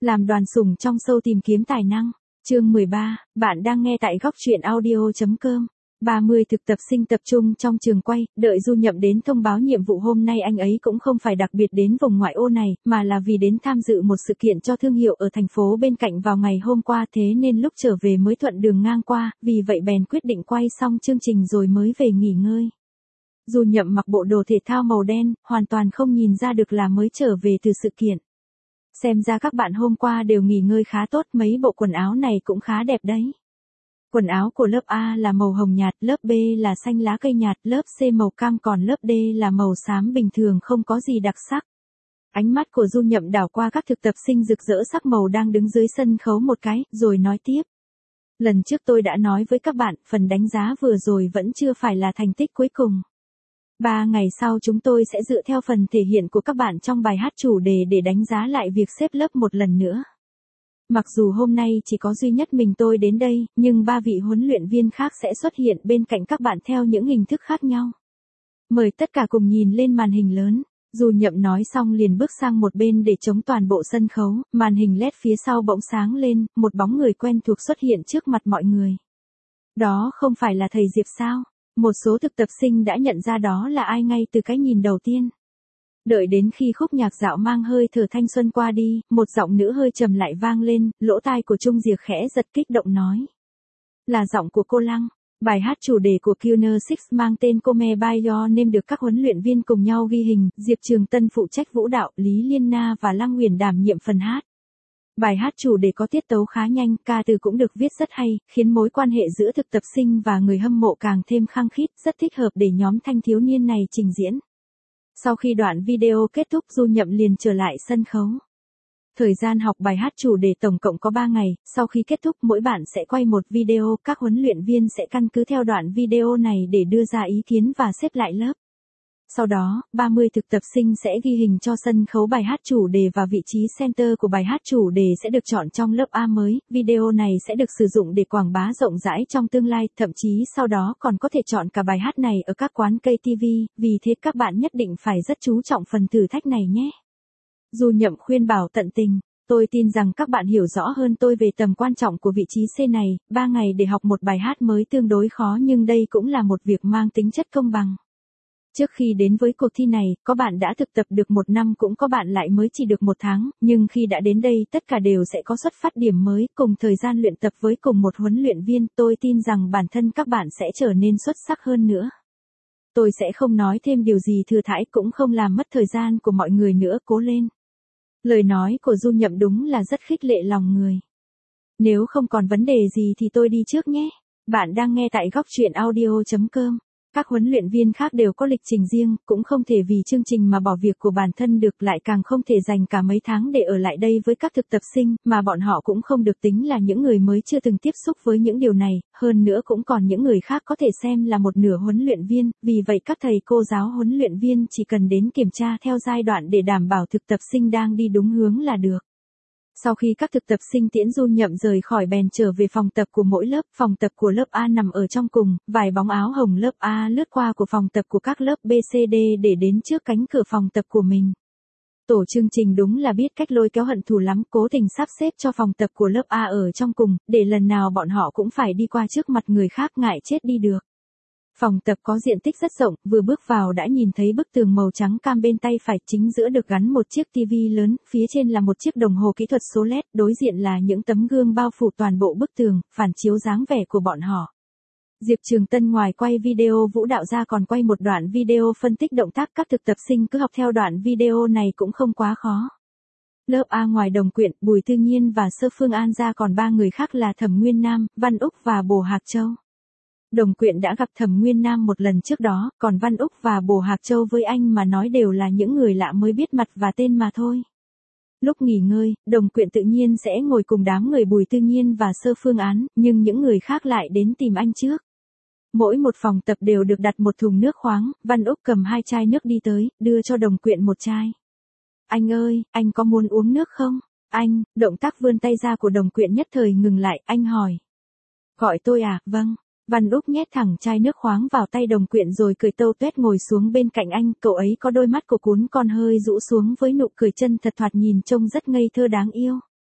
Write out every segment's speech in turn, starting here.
Làm đoàn sủng trong show tìm kiếm tài năng. Chương 13, bạn đang nghe tại góc truyện audio.com. 30 thực tập sinh tập trung trong trường quay, đợi Du Nhậm đến thông báo nhiệm vụ. Hôm nay anh ấy cũng không phải đặc biệt đến vùng ngoại ô này, mà là vì đến tham dự một sự kiện cho thương hiệu ở thành phố bên cạnh vào ngày hôm qua, thế nên lúc trở về mới thuận đường ngang qua, vì vậy bèn quyết định quay xong chương trình rồi mới về nghỉ ngơi. Du Nhậm mặc bộ đồ thể thao màu đen, hoàn toàn không nhìn ra được là mới trở về từ sự kiện. Xem ra các bạn hôm qua đều nghỉ ngơi khá tốt, mấy bộ quần áo này cũng khá đẹp đấy. Quần áo của lớp A là màu hồng nhạt, lớp B là xanh lá cây nhạt, lớp C màu cam, còn lớp D là màu xám bình thường, không có gì đặc sắc. Ánh mắt của Du Nhậm đảo qua các thực tập sinh rực rỡ sắc màu đang đứng dưới sân khấu một cái, rồi nói tiếp. Lần trước tôi đã nói với các bạn, phần đánh giá vừa rồi vẫn chưa phải là thành tích cuối cùng. 3 ngày sau chúng tôi sẽ dựa theo phần thể hiện của các bạn trong bài hát chủ đề để đánh giá lại việc xếp lớp một lần nữa. Mặc dù hôm nay chỉ có duy nhất mình tôi đến đây, nhưng 3 vị huấn luyện viên khác sẽ xuất hiện bên cạnh các bạn theo những hình thức khác nhau. Mời tất cả cùng nhìn lên màn hình lớn. Du Nhậm nói xong liền bước sang một bên để chống toàn bộ sân khấu, màn hình LED phía sau bỗng sáng lên, một bóng người quen thuộc xuất hiện trước mặt mọi người. Đó không phải là thầy Diệp sao? Một số thực tập sinh đã nhận ra đó là ai ngay từ cái nhìn đầu tiên. Đợi đến khi khúc nhạc dạo mang hơi thở thanh xuân qua đi, một giọng nữ hơi trầm lại vang lên, lỗ tai của Trung Diệp khẽ giật, kích động nói. Là giọng của cô Lăng. Bài hát chủ đề của Killer Six mang tên Come By Your Name được các huấn luyện viên cùng nhau ghi hình, Diệp Trường Tân phụ trách vũ đạo, Lý Liên Na và Lăng Huyền đảm nhiệm phần hát. Bài hát chủ đề có tiết tấu khá nhanh, ca từ cũng được viết rất hay, khiến mối quan hệ giữa thực tập sinh và người hâm mộ càng thêm khăng khít, rất thích hợp để nhóm thanh thiếu niên này trình diễn. Sau khi đoạn video kết thúc, Du Nhậm liền trở lại sân khấu. Thời gian học bài hát chủ đề tổng cộng có 3 ngày, sau khi kết thúc mỗi bạn sẽ quay một video, các huấn luyện viên sẽ căn cứ theo đoạn video này để đưa ra ý kiến và xếp lại lớp. Sau đó, 30 thực tập sinh sẽ ghi hình cho sân khấu bài hát chủ đề và vị trí center của bài hát chủ đề sẽ được chọn trong lớp A mới. Video này sẽ được sử dụng để quảng bá rộng rãi trong tương lai, thậm chí sau đó còn có thể chọn cả bài hát này ở các quán KTV, vì thế các bạn nhất định phải rất chú trọng phần thử thách này nhé. Du Nhậm khuyên bảo tận tình. Tôi tin rằng các bạn hiểu rõ hơn tôi về tầm quan trọng của vị trí C này, 3 ngày để học một bài hát mới tương đối khó, nhưng đây cũng là một việc mang tính chất công bằng. Trước khi đến với cuộc thi này, có bạn đã thực tập được 1 năm, cũng có bạn lại mới chỉ được 1 tháng, nhưng khi đã đến đây tất cả đều sẽ có xuất phát điểm mới, cùng thời gian luyện tập với cùng một huấn luyện viên, tôi tin rằng bản thân các bạn sẽ trở nên xuất sắc hơn nữa. Tôi sẽ không nói thêm điều gì thừa thãi, cũng không làm mất thời gian của mọi người nữa, cố lên. Lời nói của Du Nhậm đúng là rất khích lệ lòng người. Nếu không còn vấn đề gì thì tôi đi trước nhé. Bạn đang nghe tại góc truyện audio.com. Các huấn luyện viên khác đều có lịch trình riêng, cũng không thể vì chương trình mà bỏ việc của bản thân được, lại càng không thể dành cả mấy tháng để ở lại đây với các thực tập sinh, mà bọn họ cũng không được tính là những người mới chưa từng tiếp xúc với những điều này, hơn nữa cũng còn những người khác có thể xem là một nửa huấn luyện viên, vì vậy các thầy cô giáo huấn luyện viên chỉ cần đến kiểm tra theo giai đoạn để đảm bảo thực tập sinh đang đi đúng hướng là được. Sau khi các thực tập sinh tiễn Du Nhậm rời khỏi, bèn trở về phòng tập của mỗi lớp. Phòng tập của lớp A nằm ở trong cùng, vài bóng áo hồng lớp A lướt qua của phòng tập của các lớp B, C, D để đến trước cánh cửa phòng tập của mình. Tổ chương trình đúng là biết cách lôi kéo hận thù lắm, cố tình sắp xếp cho phòng tập của lớp A ở trong cùng, để lần nào bọn họ cũng phải đi qua trước mặt người khác, ngại chết đi được. Phòng tập có diện tích rất rộng, vừa bước vào đã nhìn thấy bức tường màu trắng cam, bên tay phải chính giữa được gắn một chiếc tivi lớn, phía trên là một chiếc đồng hồ kỹ thuật số LED, đối diện là những tấm gương bao phủ toàn bộ bức tường, phản chiếu dáng vẻ của bọn họ. Diệp Trường Tân ngoài quay video vũ đạo ra còn quay một đoạn video phân tích động tác, các thực tập sinh cứ học theo đoạn video này cũng không quá khó. Lớp A ngoài Đồng Quyện, Bùi Tư Nhiên và Sơ Phương An ra còn 3 người khác là Thẩm Nguyên Nam, Văn Úc và Bồ Hạc Châu. Đồng Quyện đã gặp Thẩm Nguyên Nam một lần trước đó, còn Văn Úc và Bồ Hạc Châu với anh mà nói đều là những người lạ mới biết mặt và tên mà thôi. Lúc nghỉ ngơi, Đồng Quyện tự nhiên sẽ ngồi cùng đám người Bùi Tư Nhiên và Sơ Phương Án, nhưng những người khác lại đến tìm anh trước. Mỗi một phòng tập đều được đặt một thùng nước khoáng, Văn Úc cầm 2 chai nước đi tới, đưa cho Đồng Quyện một chai. Anh ơi, anh có muốn uống nước không? Anh, động tác vươn tay ra của Đồng Quyện nhất thời ngừng lại, anh hỏi. Gọi tôi à, vâng. Văn Úc nhét thẳng chai nước khoáng vào tay Đồng Quyện rồi cười tâu tuét ngồi xuống bên cạnh anh, cậu ấy có đôi mắt của cún con hơi rũ xuống với nụ cười chân thật, thoạt nhìn trông rất ngây thơ đáng yêu.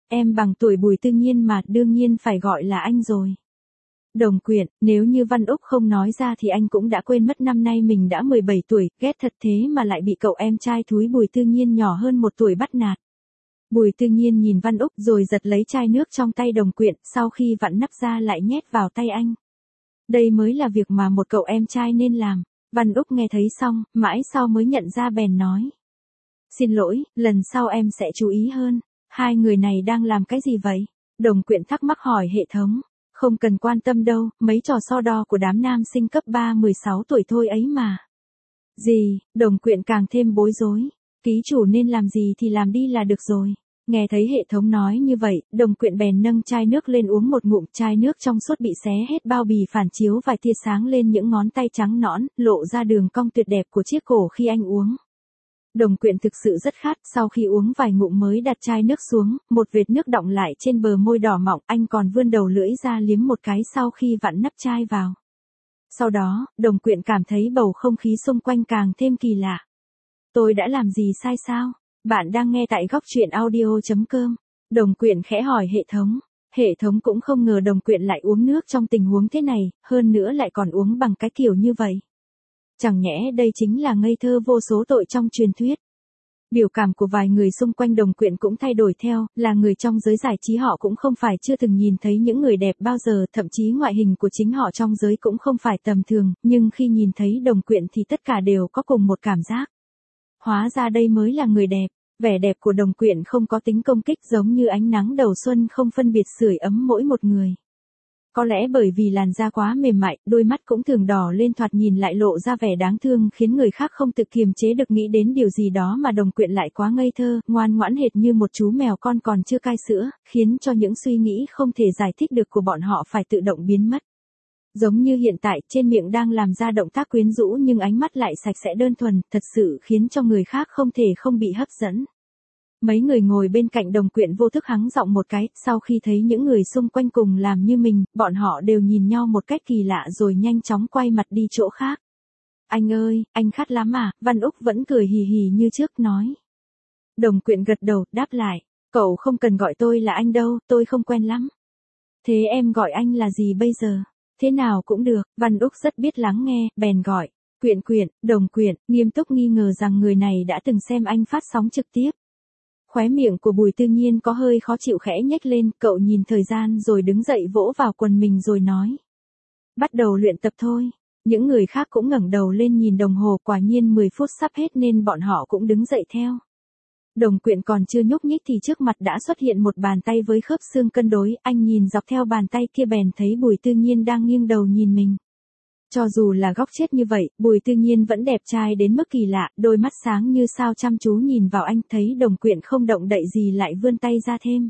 Em bằng tuổi Bùi Tư Nhiên mà, đương nhiên phải gọi là anh rồi. Đồng Quyện, nếu như Văn Úc không nói ra thì anh cũng đã quên mất năm nay mình đã 17 tuổi, ghét thật thế mà lại bị cậu em trai thúi Bùi Tư Nhiên nhỏ hơn 1 tuổi bắt nạt. Bùi Tư Nhiên nhìn Văn Úc rồi giật lấy chai nước trong tay Đồng Quyện, sau khi vặn nắp ra lại nhét vào tay anh. Đây mới là việc mà một cậu em trai nên làm. Văn Úc nghe thấy xong, mãi sau mới nhận ra bèn nói. Xin lỗi, lần sau em sẽ chú ý hơn. Hai người này đang làm cái gì vậy? Đồng Quyện thắc mắc hỏi hệ thống. Không cần quan tâm đâu, mấy trò so đo của đám nam sinh cấp 3 16 tuổi thôi ấy mà. Gì? Đồng Quyện càng thêm bối rối. Ký chủ nên làm gì thì làm đi là được rồi. Nghe thấy hệ thống nói như vậy, Đồng Quyện bèn nâng chai nước lên uống một ngụm, chai nước trong suốt bị xé hết bao bì phản chiếu vài tia sáng lên những ngón tay trắng nõn, lộ ra đường cong tuyệt đẹp của chiếc cổ khi anh uống. Đồng Quyện thực sự rất khát, sau khi uống vài ngụm mới đặt chai nước xuống, một vệt nước đọng lại trên bờ môi đỏ mọng, anh còn vươn đầu lưỡi ra liếm một cái sau khi vặn nắp chai vào. Sau đó, Đồng Quyện cảm thấy bầu không khí xung quanh càng thêm kỳ lạ. Tôi đã làm gì sai sao? Bạn đang nghe tại góc truyện audio.com. Đồng Quyện khẽ hỏi hệ thống. Hệ thống cũng không ngờ Đồng Quyện lại uống nước trong tình huống thế này, hơn nữa lại còn uống bằng cái kiểu như vậy. Chẳng nhẽ đây chính là ngây thơ vô số tội trong truyền thuyết. Biểu cảm của vài người xung quanh Đồng Quyện cũng thay đổi theo, là người trong giới giải trí họ cũng không phải chưa từng nhìn thấy những người đẹp bao giờ, thậm chí ngoại hình của chính họ trong giới cũng không phải tầm thường, nhưng khi nhìn thấy Đồng Quyện thì tất cả đều có cùng một cảm giác. Hóa ra đây mới là người đẹp. Vẻ đẹp của Đồng Quyện không có tính công kích, giống như ánh nắng đầu xuân không phân biệt sưởi ấm mỗi một người. Có lẽ bởi vì làn da quá mềm mại, đôi mắt cũng thường đỏ lên, thoạt nhìn lại lộ ra vẻ đáng thương, khiến người khác không tự kiềm chế được nghĩ đến điều gì đó, mà Đồng Quyện lại quá ngây thơ, ngoan ngoãn hệt như một chú mèo con còn chưa cai sữa, khiến cho những suy nghĩ không thể giải thích được của bọn họ phải tự động biến mất. Giống như hiện tại, trên miệng đang làm ra động tác quyến rũ nhưng ánh mắt lại sạch sẽ đơn thuần, thật sự khiến cho người khác không thể không bị hấp dẫn. Mấy người ngồi bên cạnh Đồng Quyện vô thức hắng giọng một cái, sau khi thấy những người xung quanh cùng làm như mình, bọn họ đều nhìn nhau một cách kỳ lạ rồi nhanh chóng quay mặt đi chỗ khác. Anh ơi, anh khát lắm à? Văn Úc vẫn cười hì hì như trước nói. Đồng Quyện gật đầu, đáp lại. Cậu không cần gọi tôi là anh đâu, tôi không quen lắm. Thế em gọi anh là gì bây giờ? Thế nào cũng được, Văn Úc rất biết lắng nghe, bèn gọi. Quyện Quyện, Đồng Quyện, nghiêm túc nghi ngờ rằng người này đã từng xem anh phát sóng trực tiếp. Khóe miệng của Bùi Tư Nhiên có hơi khó chịu khẽ nhếch lên, cậu nhìn thời gian rồi đứng dậy vỗ vào quần mình rồi nói. Bắt đầu luyện tập thôi. Những người khác cũng ngẩng đầu lên nhìn đồng hồ, quả nhiên 10 phút sắp hết nên bọn họ cũng đứng dậy theo. Đồng Quyện còn chưa nhúc nhích thì trước mặt đã xuất hiện một bàn tay với khớp xương cân đối, anh nhìn dọc theo bàn tay kia bèn thấy Bùi Tư Nhiên đang nghiêng đầu nhìn mình. Cho dù là góc chết như vậy, Bùi Tư Nhiên vẫn đẹp trai đến mức kỳ lạ, đôi mắt sáng như sao chăm chú nhìn vào anh, thấy Đồng Quyện không động đậy gì lại vươn tay ra thêm.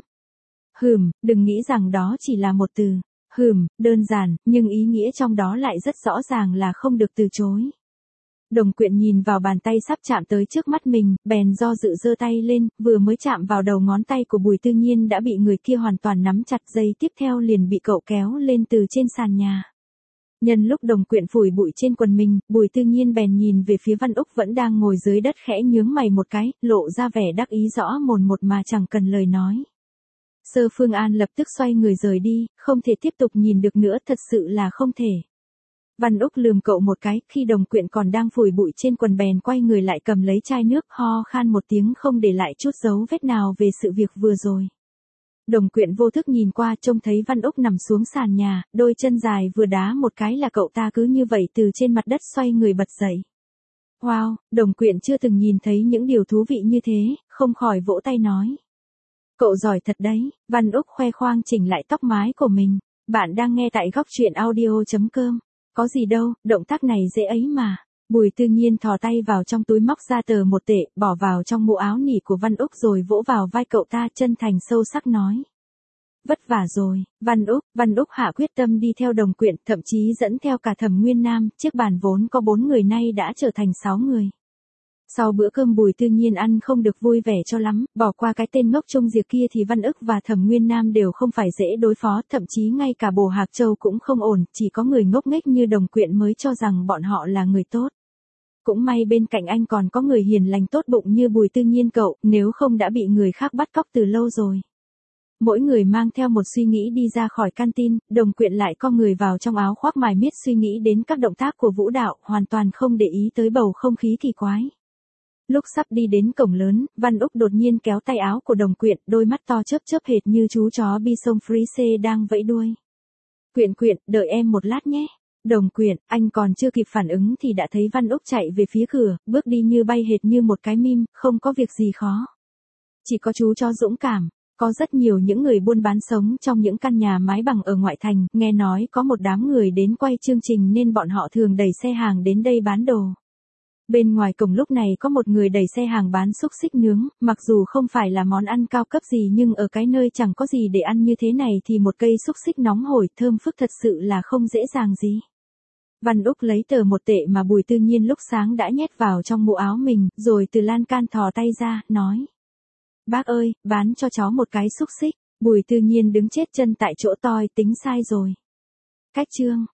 Đừng nghĩ rằng đó chỉ là một từ. Đơn giản, nhưng ý nghĩa trong đó lại rất rõ ràng là không được từ chối. Đồng Quyện nhìn vào bàn tay sắp chạm tới trước mắt mình, bèn do dự giơ tay lên, vừa mới chạm vào đầu ngón tay của Bùi Tư Nhiên đã bị người kia hoàn toàn nắm chặt, giây tiếp theo liền bị cậu kéo lên từ trên sàn nhà. Nhân lúc Đồng Quyện phủi bụi trên quần mình, Bùi Tư Nhiên bèn nhìn về phía Văn Úc vẫn đang ngồi dưới đất, khẽ nhướng mày một cái, lộ ra vẻ đắc ý rõ mồn một mà chẳng cần lời nói. Sơ Phương An lập tức xoay người rời đi, không thể tiếp tục nhìn được nữa, thật sự là không thể. Văn Úc lườm cậu một cái, khi Đồng Quyện còn đang phủi bụi trên quần bèn quay người lại cầm lấy chai nước, ho khan một tiếng không để lại chút dấu vết nào về sự việc vừa rồi. Đồng Quyện vô thức nhìn qua, trông thấy Văn Úc nằm xuống sàn nhà, đôi chân dài vừa đá một cái là cậu ta cứ như vậy từ trên mặt đất xoay người bật dậy. Wow, Đồng Quyện chưa từng nhìn thấy những điều thú vị như thế, không khỏi vỗ tay nói. Cậu giỏi thật đấy. Văn Úc khoe khoang chỉnh lại tóc mái của mình. Bạn đang nghe tại góc truyện audio.com. Có gì đâu, động tác này dễ ấy mà. Bùi Tư Nhiên thò tay vào trong túi móc ra tờ 1 tệ, bỏ vào trong mũ áo nỉ của Văn Úc rồi vỗ vào vai cậu ta, chân thành sâu sắc nói. Vất vả rồi, Văn Úc hạ quyết tâm đi theo Đồng Quyện, thậm chí dẫn theo cả Thẩm Nguyên Nam, chiếc bàn vốn có 4 người nay đã trở thành 6 người. Sau bữa cơm Bùi Tư Nhiên ăn không được vui vẻ cho lắm, bỏ qua cái tên ngốc Trung Diệp kia thì Văn Ức và Thẩm Nguyên Nam đều không phải dễ đối phó, thậm chí ngay cả Bồ Hạc Châu cũng không ổn, chỉ có người ngốc nghếch như Đồng Quyện mới cho rằng bọn họ là người tốt. Cũng may bên cạnh anh còn có người hiền lành tốt bụng như Bùi Tư Nhiên cậu, nếu không đã bị người khác bắt cóc từ lâu rồi. Mỗi người mang theo một suy nghĩ đi ra khỏi canteen, Đồng Quyện lại co người vào trong áo khoác mải miết suy nghĩ đến các động tác của vũ đạo, hoàn toàn không để ý tới bầu không khí kỳ quái. Lúc sắp đi đến cổng lớn, Văn Úc đột nhiên kéo tay áo của Đồng Quyện, đôi mắt to chớp chớp hệt như chú chó Bison Frise đang vẫy đuôi. Quyện Quyện, đợi em một lát nhé. Đồng Quyện, anh còn chưa kịp phản ứng thì đã thấy Văn Úc chạy về phía cửa, bước đi như bay hệt như một cái mim, không có việc gì khó. Chỉ có chú chó dũng cảm. Có rất nhiều những người buôn bán sống trong những căn nhà mái bằng ở ngoại thành, nghe nói có một đám người đến quay chương trình nên bọn họ thường đẩy xe hàng đến đây bán đồ. Bên ngoài cổng lúc này có một người đẩy xe hàng bán xúc xích nướng, mặc dù không phải là món ăn cao cấp gì nhưng ở cái nơi chẳng có gì để ăn như thế này thì một cây xúc xích nóng hổi thơm phức thật sự là không dễ dàng gì. Văn Úc lấy tờ 1 tệ mà Bùi Tư Nhiên lúc sáng đã nhét vào trong mũ áo mình, rồi từ lan can thò tay ra, nói. Bác ơi, bán cho cháu một cái xúc xích. Bùi Tư Nhiên đứng chết chân tại chỗ toi tính sai rồi. Cách chương.